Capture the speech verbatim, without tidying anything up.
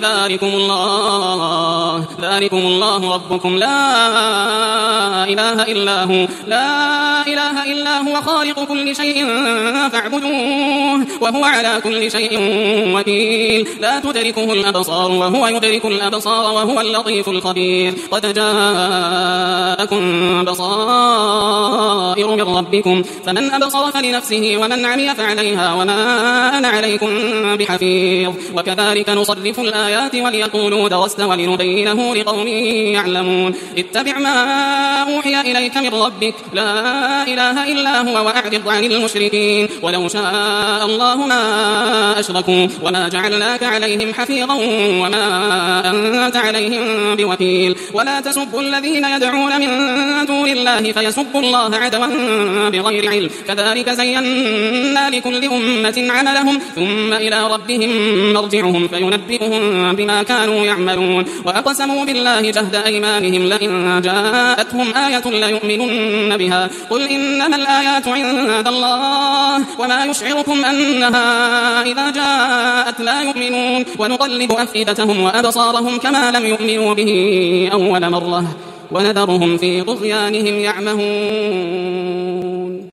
ذلكم الله ذلكم الله ربكم لا إله إلا هو لا إله إلا هو خالق كل شيء فاعبدوه وهو على كل شيء وكيل لا تدركه الأبصار وهو يدرك الأبصار وهو اللطيف الخبير قد جاءكم بصائر من ربكم فمن أبصر فلنفسه ومن عمي فعليها وما أنا عليكم بحفيظ وكذلك نصرف الآيات وليقولوا درست ولنبينه لقوم يعلمون اتبع ما أوحي إليك من ربك لا إله إلا هو وأعرض عن المشركين ولو شاء الله ما أشركوا وما جعلناك عليهم حفيظا وما أنت عليهم بوكيل ولا تسبوا الذين يدعون من دون الله فيسبوا الله عدوا بغير علم كذلك زينا لكل أمة عملهم ثم إلى ربهم مرجعهم فينبئهم بما كانوا يعملون وأقسموا بالله جهد أيمانهم لئن جاءتهم آية ليؤمنن بها قل إنما الآيات عند الله وما يشعركم أنها إذا جاءت لا يؤمنون ونقلب أفئدتهم وأبصارهم كما لم يؤمنوا به أول مرة ونذرهم في طغيانهم يعمهون.